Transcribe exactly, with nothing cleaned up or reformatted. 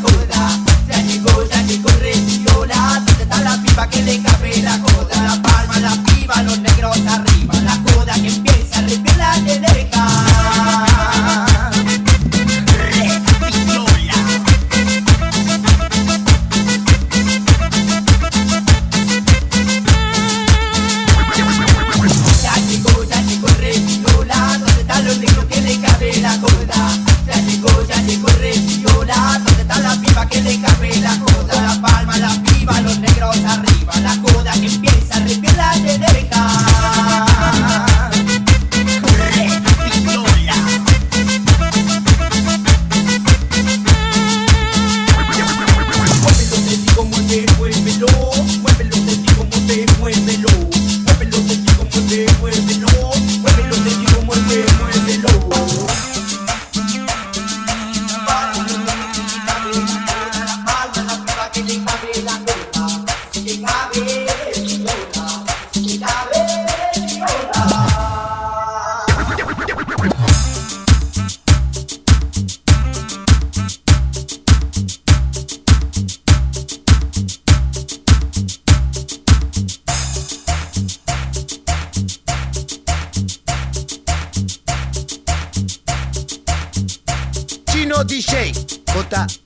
coda. Ya llegó, ya llegó Reviola. ¿Dónde está la piba que le cabe la coda? La palma, la piba, los negros arriba. La coda que empieza, Reviola te deja. Que le cabe la coda, la palma, la piba, los negros arriba, la coda que empieza, Reviola te deja. Reviola. Muévelo, te digo, mueve, muévelo, muévelo, te digo, mueve, muévelo, muévelo, te digo, mueve, muévelo, muévelo, te digo, mueve, muévelo. Que le cabe la coda, que cabe Reviola, que cabe Reviola. Chino D J J